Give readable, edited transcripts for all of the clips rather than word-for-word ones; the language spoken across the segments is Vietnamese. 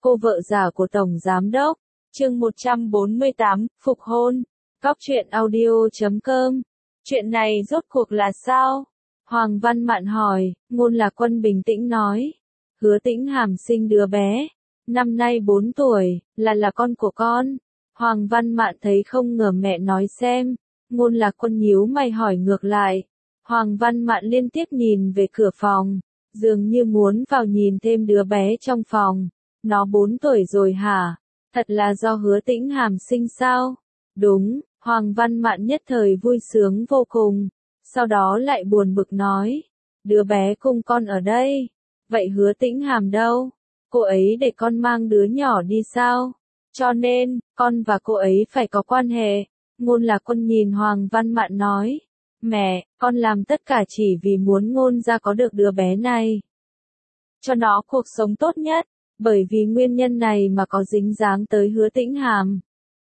cô vợ già của Tổng Giám Đốc. Chương 148, Phục hôn. Góc truyện audio.com. Chuyện này rốt cuộc là sao? Hoàng Văn Mạn hỏi. Ngôn Lạc Quân bình tĩnh nói. Hứa Tĩnh Hàm sinh đứa bé. Năm nay 4 tuổi, là con của con. Hoàng Văn Mạn thấy không ngờ mẹ nói xem. Ngôn Lạc Quân nhíu mày hỏi ngược lại. Hoàng Văn Mạn liên tiếp nhìn về cửa phòng, dường như muốn vào nhìn thêm đứa bé trong phòng. Nó 4 tuổi rồi hả? Thật là do Hứa Tĩnh Hàm sinh sao? Đúng, Hoàng Văn Mạn nhất thời vui sướng vô cùng. Sau đó lại buồn bực nói. Đứa bé cùng con ở đây. Vậy Hứa Tĩnh Hàm đâu? Cô ấy để con mang đứa nhỏ đi sao? Cho nên, con và cô ấy phải có quan hệ. Ngôn Lạc Quân nhìn Hoàng Văn Mạn nói. Mẹ, con làm tất cả chỉ vì muốn Ngôn gia có được đứa bé này. Cho nó cuộc sống tốt nhất, bởi vì nguyên nhân này mà có dính dáng tới Hứa Tĩnh Hàm.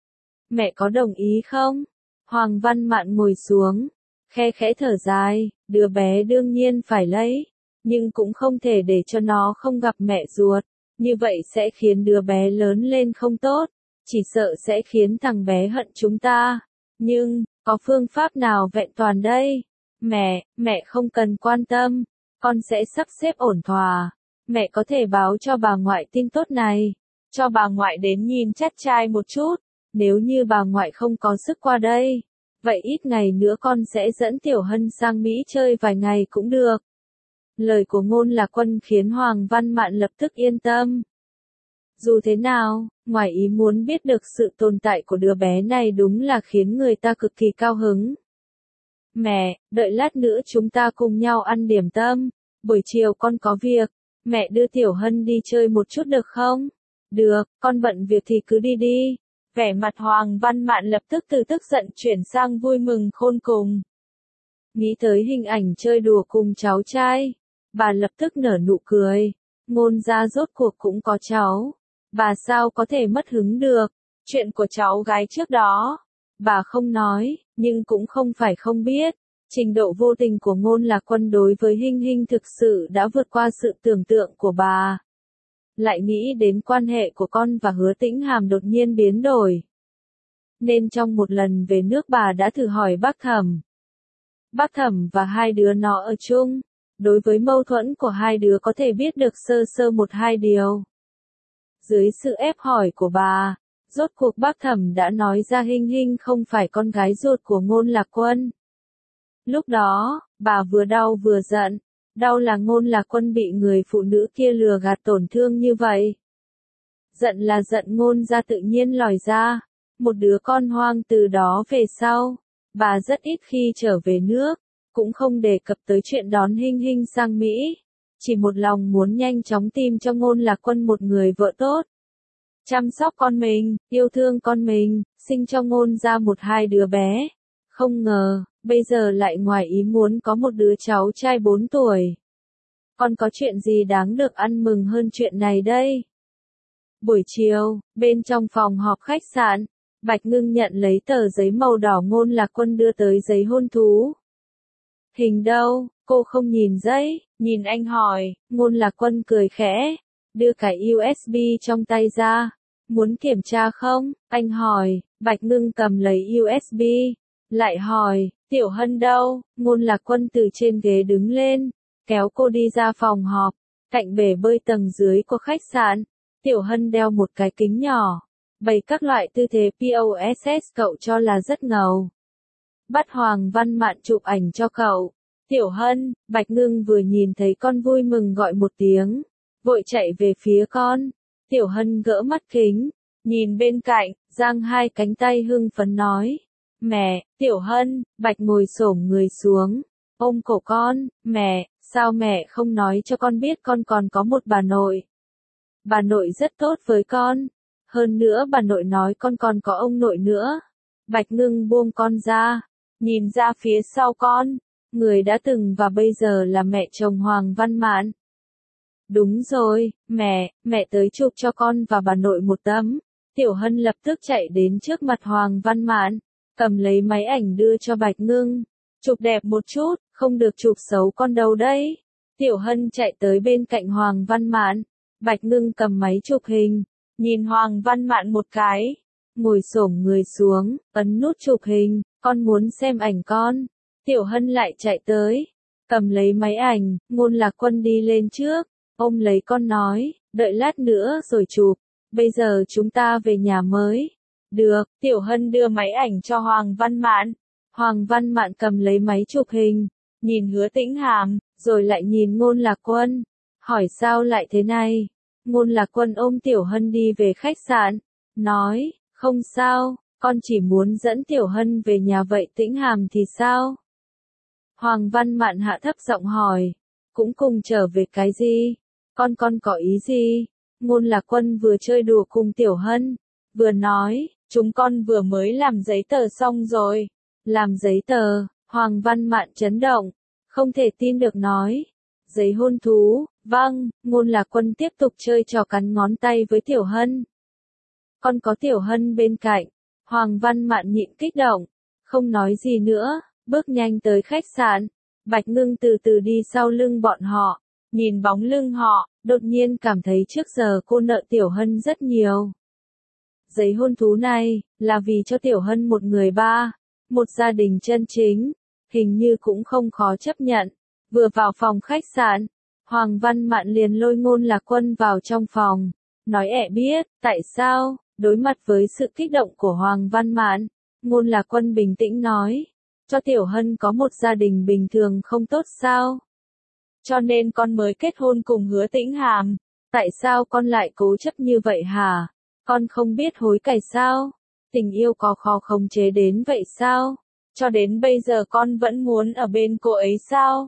Mẹ có đồng ý không? Hoàng Văn Mạn ngồi xuống, khe khẽ thở dài, đứa bé đương nhiên phải lấy, nhưng cũng không thể để cho nó không gặp mẹ ruột, như vậy sẽ khiến đứa bé lớn lên không tốt, chỉ sợ sẽ khiến thằng bé hận chúng ta. Nhưng, có phương pháp nào vẹn toàn đây? Mẹ không cần quan tâm, con sẽ sắp xếp ổn thỏa. Mẹ có thể báo cho bà ngoại tin tốt này, cho bà ngoại đến nhìn chắt trai một chút, nếu như bà ngoại không có sức qua đây, vậy ít ngày nữa con sẽ dẫn Tiểu Hân sang Mỹ chơi vài ngày cũng được. Lời của Ngôn Lạc Quân khiến Hoàng Văn Mạn lập tức yên tâm. Dù thế nào, ngoài ý muốn biết được sự tồn tại của đứa bé này đúng là khiến người ta cực kỳ cao hứng. Mẹ, đợi lát nữa chúng ta cùng nhau ăn điểm tâm, buổi chiều con có việc, mẹ đưa Tiểu Hân đi chơi một chút được không? Được, con bận việc thì cứ đi đi. Vẻ mặt Hoàng Văn Mạn lập tức từ tức giận chuyển sang vui mừng khôn cùng. Nghĩ tới hình ảnh chơi đùa cùng cháu trai, bà lập tức nở nụ cười. Ngôn gia rốt cuộc cũng có cháu. Bà sao có thể mất hứng được? Chuyện của cháu gái trước đó, bà không nói, nhưng cũng không phải không biết. Trình độ vô tình của Ngôn Lạc Quân đối với Hinh Hinh thực sự đã vượt qua sự tưởng tượng của bà. Lại nghĩ đến quan hệ của con và Hứa Tĩnh Hàm đột nhiên biến đổi. Nên trong một lần về nước bà đã thử hỏi bác Thẩm. Bác Thẩm và hai đứa nó ở chung. Đối với mâu thuẫn của hai đứa có thể biết được sơ sơ một hai điều. Dưới sự ép hỏi của bà, rốt cuộc bác Thẩm đã nói ra Hinh Hinh không phải con gái ruột của Ngôn Lạc Quân. Lúc đó, bà vừa đau vừa giận. Đau là Ngôn Lạc Quân bị người phụ nữ kia lừa gạt tổn thương như vậy. Giận là giận Ngôn gia tự nhiên lòi ra. Một đứa con hoang từ đó về sau. Bà rất ít khi trở về nước, cũng không đề cập tới chuyện đón Hinh Hinh sang Mỹ. Chỉ một lòng muốn nhanh chóng tìm cho Ngôn Lạc Quân một người vợ tốt. Chăm sóc con mình, yêu thương con mình, sinh cho Ngôn gia một hai đứa bé. Không ngờ, bây giờ lại ngoài ý muốn có một đứa cháu trai 4 tuổi. Còn có chuyện gì đáng được ăn mừng hơn chuyện này đây? Buổi chiều, bên trong phòng họp khách sạn, Bạch Ngưng nhận lấy tờ giấy màu đỏ Ngôn Lạc Quân đưa tới giấy hôn thú. Hình đâu, cô không nhìn giấy, nhìn anh hỏi, Ngôn Lạc Quân cười khẽ, đưa cái USB trong tay ra. Muốn kiểm tra không? Anh hỏi, Bạch Ngưng cầm lấy USB, lại hỏi, Tiểu Hân đâu? Ngôn Lạc Quân từ trên ghế đứng lên, kéo cô đi ra phòng họp, cạnh bể bơi tầng dưới của khách sạn. Tiểu Hân đeo một cái kính nhỏ, bày các loại tư thế POSS cậu cho là rất ngầu. Bắt Hoàng Văn Mạn chụp ảnh cho cậu. Tiểu Hân, Bạch Ngưng vừa nhìn thấy con vui mừng gọi một tiếng, vội chạy về phía con. Tiểu Hân gỡ mắt kính, nhìn bên cạnh, giang hai cánh tay hưng phấn nói. Mẹ, Tiểu Hân, Bạch ngồi xổm người xuống, ôm cổ con. Mẹ, sao mẹ không nói cho con biết con còn có một bà nội? Bà nội rất tốt với con. Hơn nữa bà nội nói con còn có ông nội nữa. Bạch Ngưng buông con ra, nhìn ra phía sau con. Người đã từng và bây giờ là mẹ chồng Hoàng Văn Mạn. Đúng rồi, mẹ tới chụp cho con và bà nội một tấm. Tiểu Hân lập tức chạy đến trước mặt Hoàng Văn Mạn, cầm lấy máy ảnh đưa cho Bạch Ngưng. Chụp đẹp một chút, không được chụp xấu con đâu đấy. Tiểu Hân chạy tới bên cạnh Hoàng Văn Mạn, Bạch Ngưng cầm máy chụp hình, nhìn Hoàng Văn Mạn một cái, ngồi xổm người xuống, ấn nút chụp hình, con muốn xem ảnh con. Tiểu Hân lại chạy tới, cầm lấy máy ảnh, Ngôn Lạc Quân đi lên trước, ôm lấy con nói, đợi lát nữa rồi chụp, bây giờ chúng ta về nhà mới. Được, Tiểu Hân đưa máy ảnh cho Hoàng Văn Mạn. Hoàng Văn Mạn cầm lấy máy chụp hình, nhìn Hứa Tĩnh Hàm, rồi lại nhìn Ngôn Lạc Quân, hỏi sao lại thế này. Ngôn Lạc Quân ôm Tiểu Hân đi về khách sạn, nói, không sao, con chỉ muốn dẫn Tiểu Hân về nhà vậy Tĩnh Hàm thì sao? Hoàng Văn Mạn hạ thấp giọng hỏi, cũng cùng trở về cái gì? Con có ý gì? Ngôn Lạc Quân vừa chơi đùa cùng Tiểu Hân, vừa nói, chúng con vừa mới làm giấy tờ xong rồi. Làm giấy tờ, Hoàng Văn Mạn chấn động, không thể tin được nói. Giấy hôn thú, vâng, Ngôn Lạc Quân tiếp tục chơi trò cắn ngón tay với Tiểu Hân. Con có Tiểu Hân bên cạnh, Hoàng Văn Mạn nhịn kích động, không nói gì nữa, bước nhanh tới khách sạn. Bạch Ngưng từ từ đi sau lưng bọn họ, nhìn bóng lưng họ, đột nhiên cảm thấy trước giờ cô nợ Tiểu Hân rất nhiều. Giấy hôn thú này, là vì cho Tiểu Hân một người ba, một gia đình chân chính, hình như cũng không khó chấp nhận. Vừa vào phòng khách sạn, Hoàng Văn Mạn liền lôi Ngôn Lạc Quân vào trong phòng, nói ẹ biết, tại sao, đối mặt với sự kích động của Hoàng Văn Mạn, Ngôn Lạc Quân bình tĩnh nói, cho Tiểu Hân có một gia đình bình thường không tốt sao? Cho nên con mới kết hôn cùng Hứa Tĩnh Hàm, tại sao con lại cố chấp như vậy hả? Con không biết hối cải sao? Tình yêu có khó khống chế đến vậy sao? Cho đến bây giờ con vẫn muốn ở bên cô ấy sao?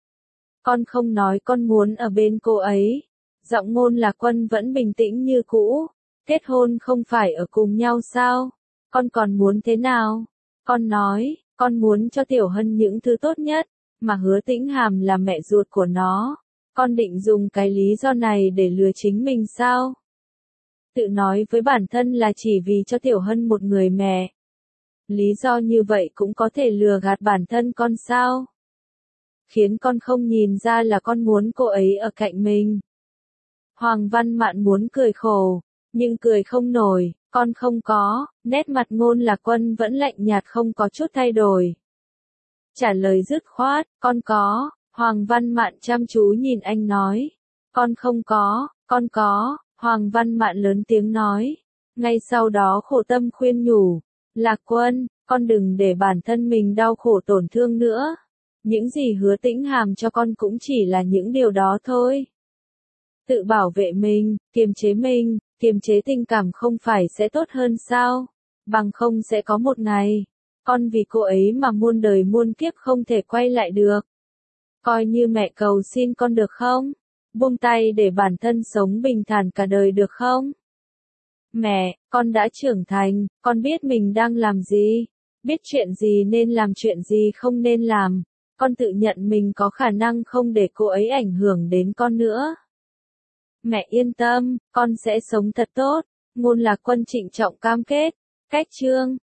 Con không nói con muốn ở bên cô ấy. Giọng Ngôn Lạc Quân vẫn bình tĩnh như cũ. Kết hôn không phải ở cùng nhau sao? Con còn muốn thế nào? Con nói, con muốn cho Tiểu Hân những thứ tốt nhất, mà Hứa Tĩnh Hàm là mẹ ruột của nó. Con định dùng cái lý do này để lừa chính mình sao? Tự nói với bản thân là chỉ vì cho Tiểu Hân một người mẹ. Lý do như vậy cũng có thể lừa gạt bản thân con sao? Khiến con không nhìn ra là con muốn cô ấy ở cạnh mình. Hoàng Văn Mạn muốn cười khổ, nhưng cười không nổi, con không có, nét mặt Ngôn Lạc Quân vẫn lạnh nhạt không có chút thay đổi. Trả lời dứt khoát, con có, Hoàng Văn Mạn chăm chú nhìn anh nói, con không có, con có, Hoàng Văn Mạn lớn tiếng nói, ngay sau đó khổ tâm khuyên nhủ, Lạc Quân, con đừng để bản thân mình đau khổ tổn thương nữa. Những gì Hứa Tĩnh Hàm cho con cũng chỉ là những điều đó thôi. Tự bảo vệ mình, kiềm chế tình cảm không phải sẽ tốt hơn sao? Bằng không sẽ có một ngày, con vì cô ấy mà muôn đời muôn kiếp không thể quay lại được. Coi như mẹ cầu xin con được không? Buông tay để bản thân sống bình thản cả đời được không? Mẹ, con đã trưởng thành, con biết mình đang làm gì, biết chuyện gì nên làm chuyện gì không nên làm. Con tự nhận mình có khả năng không để cô ấy ảnh hưởng đến con nữa. Mẹ yên tâm, con sẽ sống thật tốt. Ngôn Lạc Quân trịnh trọng cam kết. Cách chương